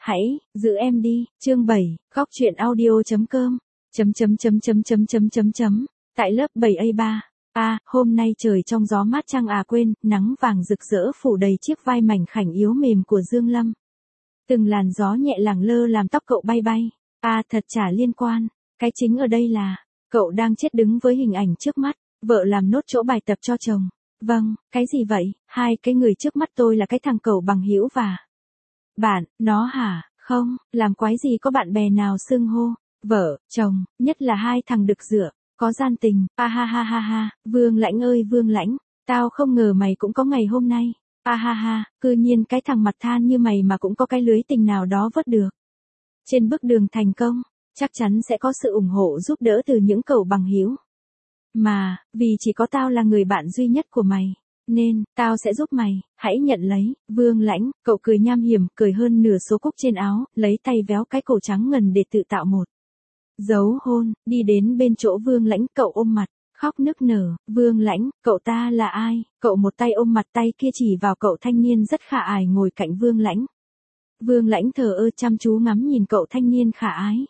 Hãy giữ em đi, chương 7, góc truyện audio.com. Tại lớp 7A3. Hôm nay trời trong gió mát trăng quên, nắng vàng rực rỡ phủ đầy chiếc vai mảnh khảnh yếu mềm của Dương Lâm. Từng làn gió nhẹ lẳng lơ làm tóc cậu bay bay. Thật chả liên quan, cái chính ở đây là, cậu đang chết đứng với hình ảnh trước mắt, vợ làm nốt chỗ bài tập cho chồng. Vâng, cái gì vậy? Hai cái người trước mắt tôi là cái thằng cậu bằng hữu và bạn, nó hả? Không, làm quái gì có bạn bè nào xưng hô, vợ, chồng, nhất là hai thằng đực rửa, có gian tình, ha ha ha ha, Vương Lãnh ơi Vương Lãnh, tao không ngờ mày cũng có ngày hôm nay, ha ha, cư nhiên cái thằng mặt than như mày mà cũng có cái lưới tình nào đó vớt được. Trên bước đường thành công, chắc chắn sẽ có sự ủng hộ giúp đỡ từ những cậu bằng hữu. Mà, vì chỉ có tao là người bạn duy nhất của mày, nên, tao sẽ giúp mày, hãy nhận lấy. Vương Lãnh, cậu cười nham hiểm, cười hơn nửa số cúc trên áo, lấy tay véo cái cổ trắng ngần để tự tạo một dấu hôn, đi đến bên chỗ Vương Lãnh, cậu ôm mặt, khóc nức nở. Vương Lãnh, cậu ta là ai? Cậu một tay ôm mặt, tay kia chỉ vào cậu thanh niên rất khả ái ngồi cạnh Vương Lãnh. Vương Lãnh thờ ơ chăm chú ngắm nhìn cậu thanh niên khả ái.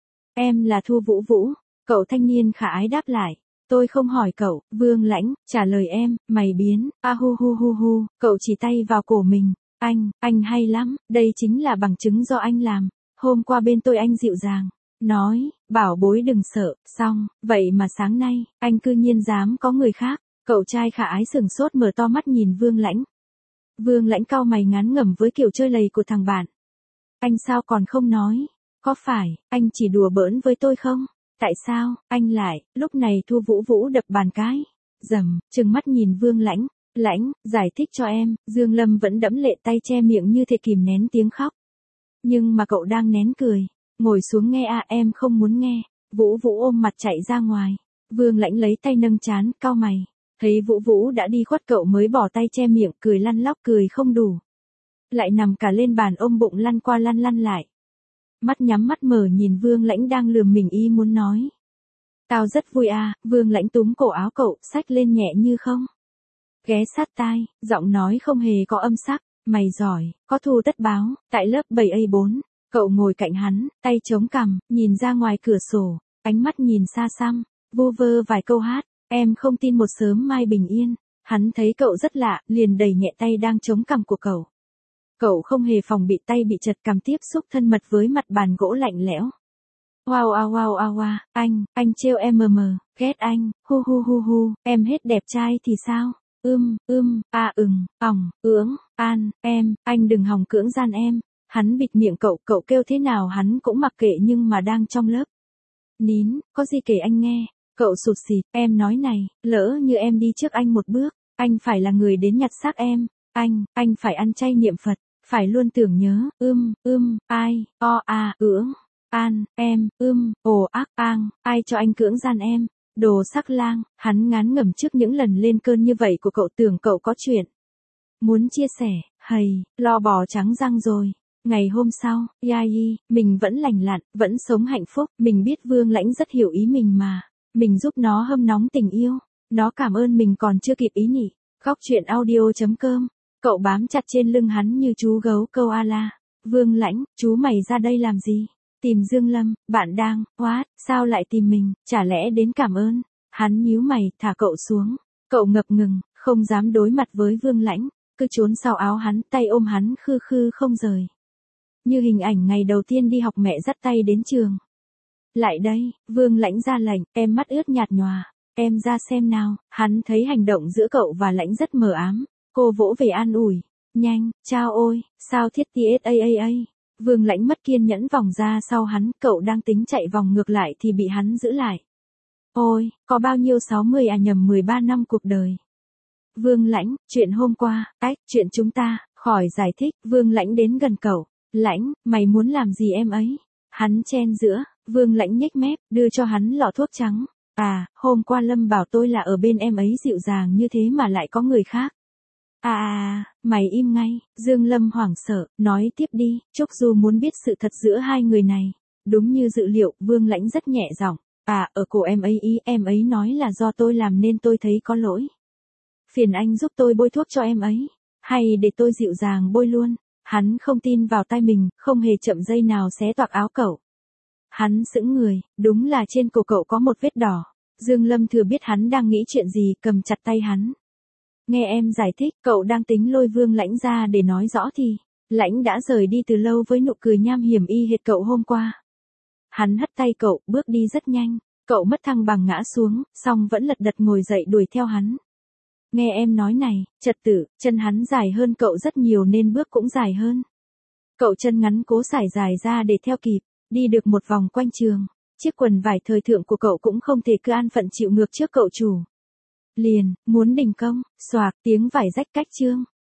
Em là Thu Vũ Vũ, cậu thanh niên khả ái đáp lại. Tôi không hỏi cậu, Vương Lãnh, trả lời em, mày biến, hu hu hu hu, cậu chỉ tay vào cổ mình, anh hay lắm, đây chính là bằng chứng do anh làm, hôm qua bên tôi anh dịu dàng, nói, bảo bối đừng sợ, xong, vậy mà sáng nay, anh cư nhiên dám có người khác, cậu trai khả ái sửng sốt mở to mắt nhìn Vương Lãnh. Vương Lãnh cau mày ngán ngẩm với kiểu chơi lầy của thằng bạn. Anh sao còn không nói, có phải, anh chỉ đùa bỡn với tôi không? Tại sao, anh lại, lúc này Thu Vũ Vũ đập bàn cái, trừng mắt nhìn Vương Lãnh, Lãnh, giải thích cho em, Dương Lâm vẫn đẫm lệ tay che miệng như thể kìm nén tiếng khóc. Nhưng mà cậu đang nén cười, ngồi xuống nghe em không muốn nghe, Vũ Vũ ôm mặt chạy ra ngoài, Vương Lãnh lấy tay nâng trán, cau mày, thấy Vũ Vũ đã đi khuất cậu mới bỏ tay che miệng cười lăn lóc cười không đủ. Lại nằm cả lên bàn ôm bụng lăn qua lăn lại. Mắt nhắm mắt mở nhìn Vương Lãnh đang lườm mình ý muốn nói. Tao rất vui Vương Lãnh túm cổ áo cậu, xách lên nhẹ như không. Ghé sát tai, giọng nói không hề có âm sắc, mày giỏi, có thù tất báo. Tại lớp 7A4, cậu ngồi cạnh hắn, tay chống cằm, nhìn ra ngoài cửa sổ, ánh mắt nhìn xa xăm, vu vơ vài câu hát, em không tin một sớm mai bình yên. Hắn thấy cậu rất lạ, liền đẩy nhẹ tay đang chống cằm của cậu. Cậu không hề phòng bị tay bị chật cằm tiếp xúc thân mật với mặt bàn gỗ lạnh lẽo. Wow, anh trêu em ghét anh, hu, em hết đẹp trai thì sao? Anh đừng hòng cưỡng gian em. Hắn bịt miệng cậu kêu thế nào hắn cũng mặc kệ nhưng mà đang trong lớp. Nín, có gì kể anh nghe. Cậu sụt sịt, em nói này, lỡ như em đi trước anh một bước, anh phải là người đến nhặt xác em. Anh phải ăn chay niệm Phật, phải luôn tưởng nhớ, ai cho anh cưỡng gian em, đồ sắc lang. Hắn ngán ngẩm trước những lần lên cơn như vậy của cậu, tưởng cậu có chuyện muốn chia sẻ, lo bò trắng răng rồi. Ngày hôm sau, mình vẫn lành lặn, vẫn sống hạnh phúc, mình biết Vương Lãnh rất hiểu ý mình mà, mình giúp nó hâm nóng tình yêu, nó cảm ơn mình còn chưa kịp ý nhỉ. Góc truyện audio.com. Cậu bám chặt trên lưng hắn như chú gấu câu la. Vương Lãnh, chú mày ra đây làm gì? Tìm Dương Lâm, bạn đang, sao lại tìm mình, chả lẽ đến cảm ơn? Hắn nhíu mày, thả cậu xuống. Cậu ngập ngừng, không dám đối mặt với Vương Lãnh, cứ trốn sau áo hắn, tay ôm hắn khư không rời. Như hình ảnh ngày đầu tiên đi học mẹ dắt tay đến trường. Lại đây, Vương Lãnh ra lệnh, em mắt ướt nhạt nhòa, em ra xem nào. Hắn thấy hành động giữa cậu và Lãnh rất mờ ám. Cô vỗ về an ủi. Nhanh, chao ôi, sao thiết TSAAA. Vương Lãnh mất kiên nhẫn vòng ra sau hắn, cậu đang tính chạy vòng ngược lại thì bị hắn giữ lại. Ôi, có bao nhiêu 60 nhầm 13 năm cuộc đời. Vương Lãnh, chuyện hôm qua, chuyện chúng ta, khỏi giải thích. Vương Lãnh đến gần cậu. Lãnh, mày muốn làm gì em ấy? Hắn chen giữa, Vương Lãnh nhếch mép, đưa cho hắn lọ thuốc trắng. Hôm qua Lâm bảo tôi là ở bên em ấy dịu dàng như thế mà lại có người khác. Mày im ngay. Dương Lâm hoảng sợ, nói tiếp đi. Trúc Du muốn biết sự thật giữa hai người này. Đúng như dự liệu, Vương Lãnh rất nhẹ giọng. Ở cổ em ấy em ấy nói là do tôi làm nên tôi thấy có lỗi. Phiền anh giúp tôi bôi thuốc cho em ấy. Hay để tôi dịu dàng bôi luôn. Hắn không tin vào tai mình, không hề chậm giây nào xé toạc áo cậu. Hắn sững người, đúng là trên cổ cậu có một vết đỏ. Dương Lâm thừa biết hắn đang nghĩ chuyện gì, cầm chặt tay hắn. Nghe em giải thích, cậu đang tính lôi Vương Lãnh ra để nói rõ thì. Lãnh đã rời đi từ lâu với nụ cười nham hiểm y hệt cậu hôm qua. Hắn hất tay cậu, bước đi rất nhanh. Cậu mất thăng bằng ngã xuống, xong vẫn lật đật ngồi dậy đuổi theo hắn. Nghe em nói này, trật tự, chân hắn dài hơn cậu rất nhiều nên bước cũng dài hơn. Cậu chân ngắn cố sải dài ra để theo kịp, đi được một vòng quanh trường. Chiếc quần vải thời thượng của cậu cũng không thể cứ an phận chịu ngược trước cậu chủ. Liền, muốn đình công, xoạc tiếng vải rách cách chương.